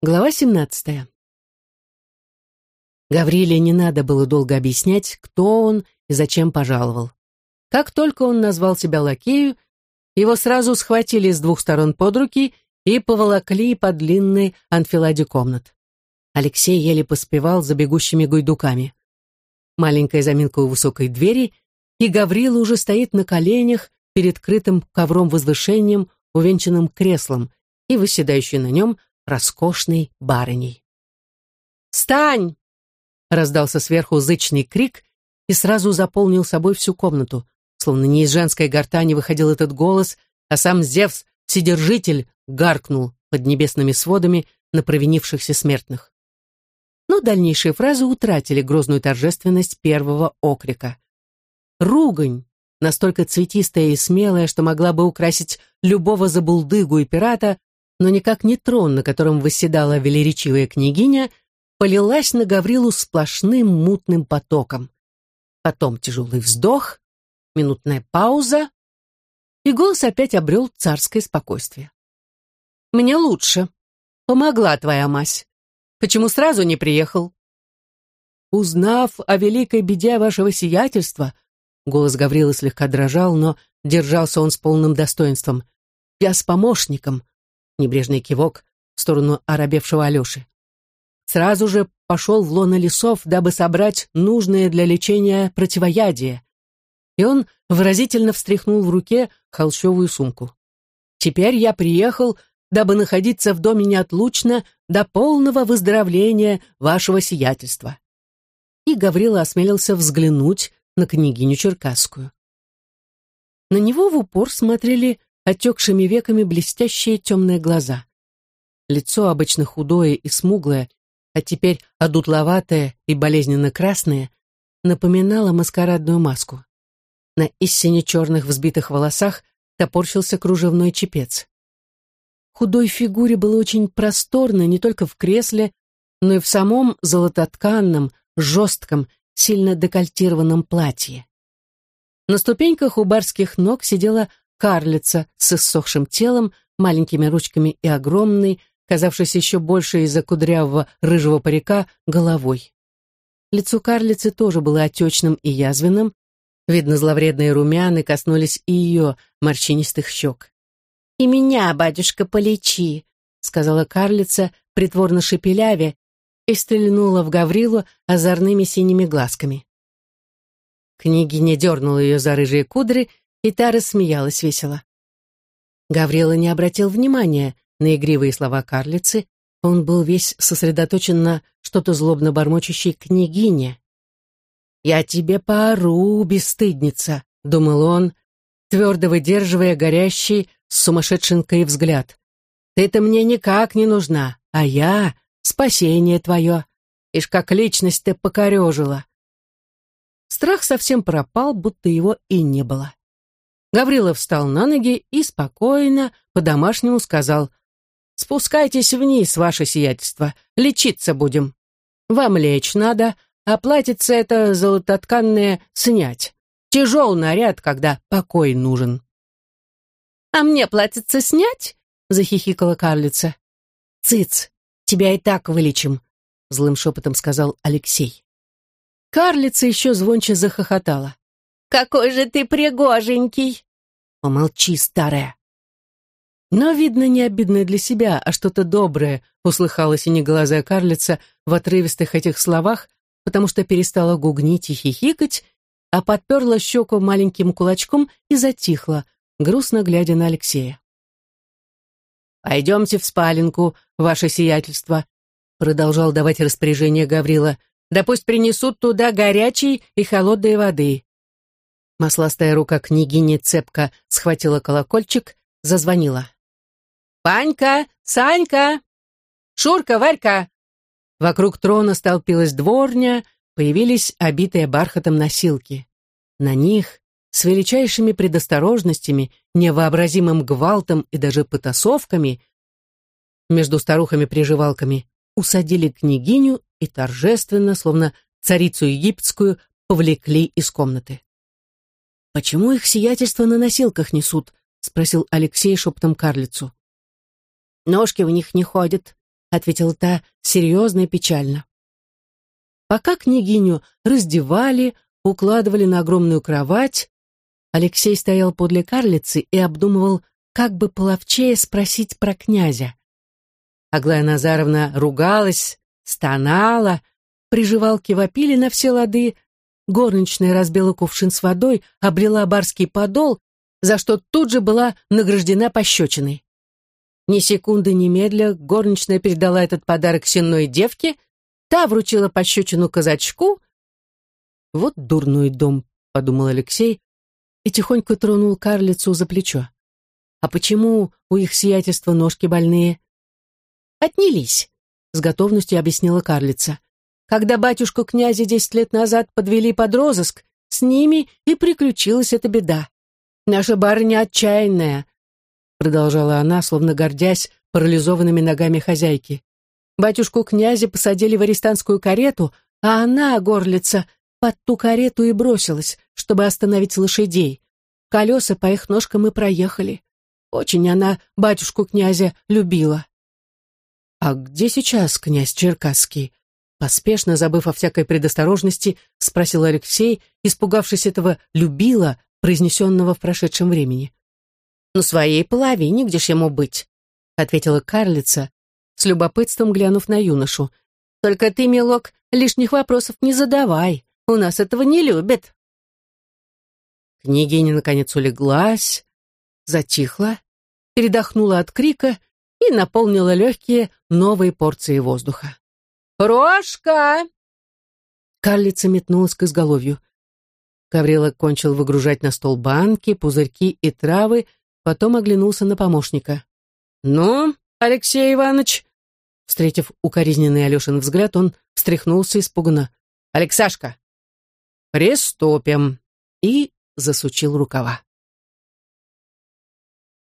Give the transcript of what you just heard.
Глава 17. Гавриле не надо было долго объяснять, кто он и зачем пожаловал. Как только он назвал себя лакею, его сразу схватили с двух сторон под руки и поволокли по длинной анфиладе комнат. Алексей еле поспевал за бегущими гуйдуками. Маленькая заминка у высокой двери, и Гаврила уже стоит на коленях перед крытым ковром возвышением, увенчанным креслом, и восседающей на нем роскошной барыней. «Встань!» — раздался сверху зычный крик и сразу заполнил собой всю комнату, словно не из женской гортани выходил этот голос, а сам Зевс, Вседержитель, гаркнул под небесными сводами на провинившихся смертных. Но дальнейшие фразы утратили грозную торжественность первого окрика. Ругань, настолько цветистая и смелая, что могла бы украсить любого забулдыгу и пирата, но никак не трон, на котором восседала велеречивая княгиня, полилась на Гаврилу сплошным мутным потоком. Потом тяжелый вздох, минутная пауза, и голос опять обрел царское спокойствие. «Мне лучше. Помогла твоя мазь. Почему сразу не приехал?» «Узнав о великой беде вашего сиятельства», голос Гаврилы слегка дрожал, но держался он с полным достоинством, «я с помощником», небрежный кивок в сторону оробевшего Алеши. Сразу же пошел в лоно лесов, дабы собрать нужное для лечения противоядие. И он выразительно встряхнул в руке холщовую сумку. Теперь я приехал, дабы находиться в доме неотлучно до полного выздоровления вашего сиятельства. И Гаврила осмелился взглянуть на княгиню Черкасскую. На него в упор смотрели отекшими веками блестящие темные глаза. Лицо, обычно худое и смуглое, а теперь одутловатое и болезненно красное, напоминало маскарадную маску. На истине черных взбитых волосах топорщился кружевной чепец. Худой фигуре было очень просторно не только в кресле, но и в самом золототканном, жестком, сильно декольтированном платье. На ступеньках у барских ног сидела карлица с иссохшим телом, маленькими ручками и огромной, казавшейся еще больше из-за кудрявого рыжего парика, головой. Лицо карлицы тоже было отечным и язвенным, видно, зловредные румяны коснулись и ее морщинистых щек. «И меня, батюшка, полечи», — сказала карлица, притворно шепелявя, и стрельнула в Гаврилу озорными синими глазками. Княгиня дернула ее за рыжие кудри, и та рассмеялась весело. Гаврила не обратил внимания на игривые слова карлицы, он был весь сосредоточен на что-то злобно бормочущей княгине. «Я тебе поору, бесстыдница», — думал он, твердо выдерживая горящий с сумасшедшенкой взгляд. «Ты-то мне никак не нужна, а я — спасение твое. Ишь, как личность ты покорежила». Страх совсем пропал, будто его и не было. Гаврила встал на ноги и спокойно, по-домашнему сказал: «Спускайтесь вниз, ваше сиятельство, лечиться будем. Вам лечь надо, а платьице это золототканное снять. Тяжел наряд, когда покой нужен». «А мне платьице снять?» — захихикала карлица. «Цыц, тебя и так вылечим», — злым шепотом сказал Алексей. Карлица еще звонче захохотала. «Какой же ты пригоженький!» «Помолчи, старая!» Но, видно, не обидное для себя, а что-то доброе, услыхала синеглазая карлица в отрывистых этих словах, потому что перестала гугнить и хихикать, а подперла щеку маленьким кулачком и затихла, грустно глядя на Алексея. «Пойдемте в спаленку, ваше сиятельство», продолжал давать распоряжение Гаврила, «да пусть принесут туда горячей и холодной воды». Масластая рука княгини цепко схватила колокольчик, зазвонила. «Панька! Санька! Шурка, Варька!» Вокруг трона столпилась дворня, появились обитые бархатом носилки. На них, с величайшими предосторожностями, невообразимым гвалтом и даже потасовками, между старухами-приживалками, усадили княгиню и торжественно, словно царицу египетскую, повлекли из комнаты. «Почему их сиятельство на носилках несут?» — спросил Алексей шепотом карлицу. «Ножки в них не ходят», ответила та серьезно и печально. Пока княгиню раздевали, укладывали на огромную кровать, Алексей стоял подле карлицы и обдумывал, как бы половчее спросить про князя. Аглая Назаровна ругалась, стонала, приживалки вопили на все лады, горничная разбила кувшин с водой, облила барский подол, за что тут же была награждена пощечиной. Ни секунды ни медля горничная передала этот подарок сенной девке, та вручила пощечину казачку. «Вот дурной дом», — подумал Алексей, и тихонько тронул карлицу за плечо. «А почему у их сиятельства ножки больные?» «Отнялись», — с готовностью объяснила карлица. «Когда батюшку князя 10 лет назад подвели под розыск, с ними и приключилась эта беда. Наша барыня отчаянная», — продолжала она, словно гордясь парализованными ногами хозяйки. «Батюшку князя посадили в арестантскую карету, а она, горлица, под ту карету и бросилась, чтобы остановить лошадей. Колеса по их ножкам и проехали. Очень она батюшку князя любила». «А где сейчас князь Черкасский?» Поспешно, забыв о всякой предосторожности, спросил Алексей, испугавшись этого «любила», произнесенного в прошедшем времени. «На своей половине, где ж ему быть?» — ответила карлица, с любопытством глянув на юношу. «Только ты, милок, лишних вопросов не задавай. У нас этого не любят». Княгиня, наконец, улеглась, затихла, передохнула от крика и наполнила легкие новой порцией воздуха. «Прошка!» Карлица метнулась к изголовью. Гаврила кончил выгружать на стол банки, пузырьки и травы, потом оглянулся на помощника. «Ну, Алексей Иванович?» Встретив укоризненный Алешин взгляд, он встряхнулся испуганно. «Алексашка, приступим!» и засучил рукава.